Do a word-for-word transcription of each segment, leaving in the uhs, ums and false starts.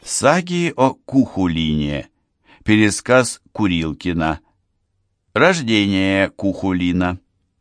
Саги о Кухулине. Пересказ Курилкина. Рождение Кухулина.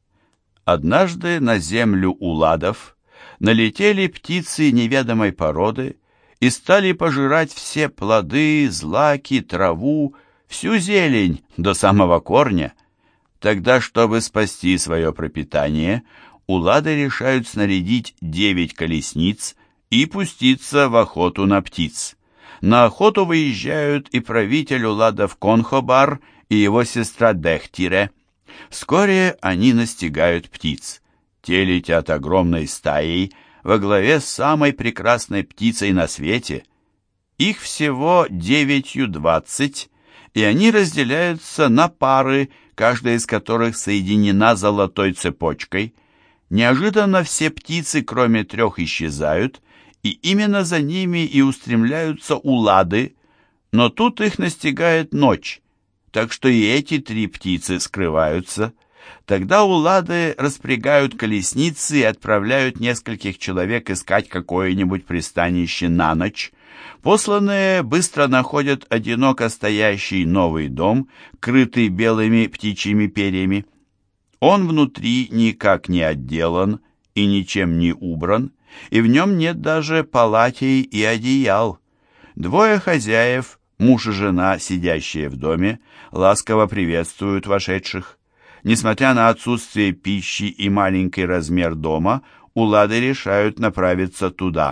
Однажды на землю уладов налетели птицы неведомой породы и стали пожирать все плоды, злаки, траву, всю зелень до самого корня. Тогда, чтобы спасти свое пропитание, улады решают снарядить девять колесниц и пуститься в охоту на птиц. На охоту выезжают и правитель уладов Конхобар и его сестра Дехтире. Вскоре они настигают птиц. Те летят огромной стаей во главе с самой прекрасной птицей на свете. Их всего девятью двадцать, и они разделяются на пары, каждая из которых соединена золотой цепочкой. Неожиданно все птицы, кроме трех, исчезают, и именно за ними и устремляются улады, но тут их настигает ночь, так что и эти три птицы скрываются. Тогда улады распрягают колесницы и отправляют нескольких человек искать какое-нибудь пристанище на ночь. Посланные быстро находят одиноко стоящий новый дом, крытый белыми птичьими перьями. Он внутри никак не отделан и ничем не убран, и в нем нет даже палатей и одеял. Двое хозяев, муж и жена, сидящие в доме, ласково приветствуют вошедших. Несмотря на отсутствие пищи и маленький размер дома, улады решают направиться туда.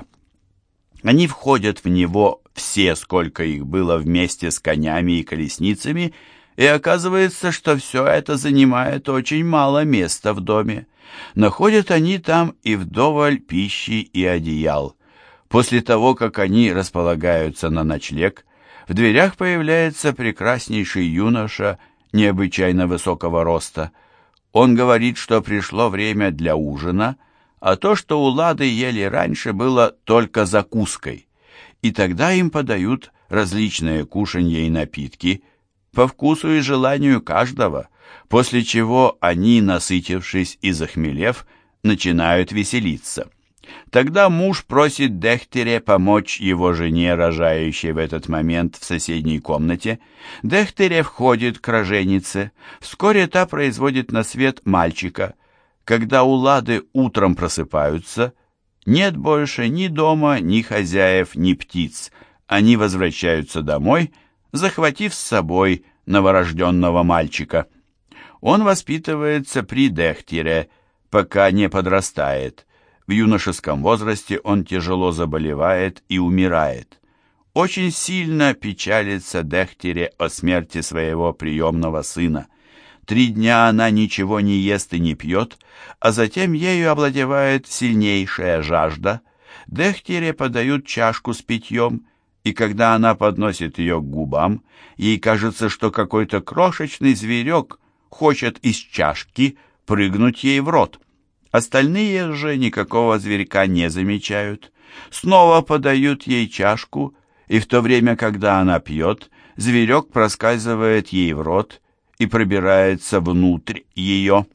Они входят в него все, сколько их было, вместе с конями и колесницами, и оказывается, что все это занимает очень мало места в доме. Находят они там и вдоволь пищи и одеял. После того, как они располагаются на ночлег, в дверях появляется прекраснейший юноша необычайно высокого роста. Он говорит, что пришло время для ужина, а то, что улады ели раньше, было только закуской. И тогда им подают различные кушанья и напитки, по вкусу и желанию каждого, после чего они, насытившись и захмелев, начинают веселиться. Тогда муж просит Дехтире помочь его жене, рожающей в этот момент в соседней комнате. Дехтире входит к роженице. Вскоре та производит на свет мальчика. Когда улады утром просыпаются, нет больше ни дома, ни хозяев, ни птиц. Они возвращаются домой, захватив с собой новорожденного мальчика. Он воспитывается при Дехтире, пока не подрастает. В юношеском возрасте он тяжело заболевает и умирает. Очень сильно печалится Дехтире о смерти своего приемного сына. Три дня она ничего не ест и не пьет, а затем ею овладевает сильнейшая жажда. Дехтире подают чашку с питьем, и когда она подносит ее к губам, ей кажется, что какой-то крошечный зверек хочет из чашки прыгнуть ей в рот. Остальные же никакого зверька не замечают. Снова подают ей чашку, и в то время, когда она пьет, зверек проскальзывает ей в рот и пробирается внутрь ее.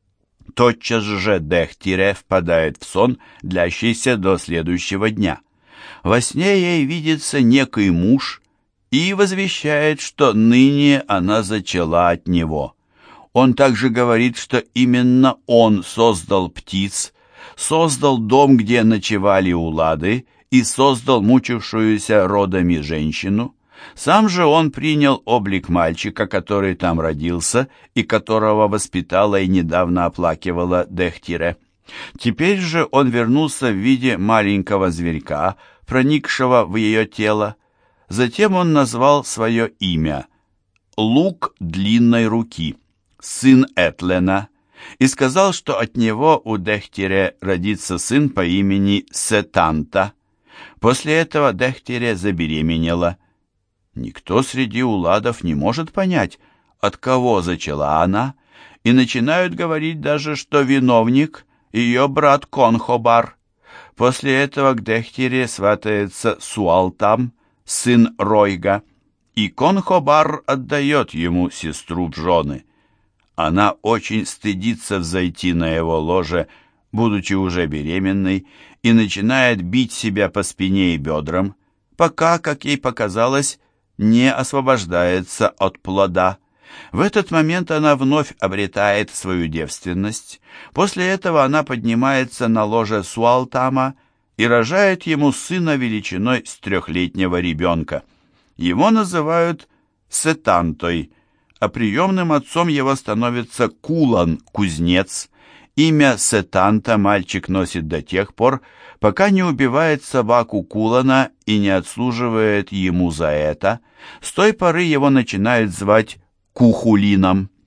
Тотчас же Дехтире впадает в сон, длящийся до следующего дня. Во сне ей видится некий муж и возвещает, что ныне она зачала от него. Он также говорит, что именно он создал птиц, создал дом, где ночевали улады, и создал мучившуюся родами женщину. Сам же он принял облик мальчика, который там родился и которого воспитала и недавно оплакивала Дехтире. Теперь же он вернулся в виде маленького зверька, проникшего в ее тело. Затем он назвал свое имя «Лук длинной руки», сын Этлена, и сказал, что от него у Дехтире родится сын по имени Сетанта. После этого Дехтире забеременела. Никто среди уладов не может понять, от кого зачала она, и начинают говорить даже, что виновник — ее брат Конхобар. После этого к Дехтире сватается Суалтам, сын Ройга, и Конхобар отдает ему сестру в жены. Она очень стыдится взойти на его ложе, будучи уже беременной, и начинает бить себя по спине и бедрам. пока, как ей показалось, не освобождается от плода. В этот момент она вновь обретает свою девственность. После этого она поднимается на ложе Суалтама и рожает ему сына величиной с трехлетнего ребенка. Его называют Сетантой, а приемным отцом его становится Кулан, кузнец. Имя Сетанта мальчик носит до тех пор, пока не убивает собаку Кулана и не отслуживает ему за это. С той поры его начинают звать Кухулином.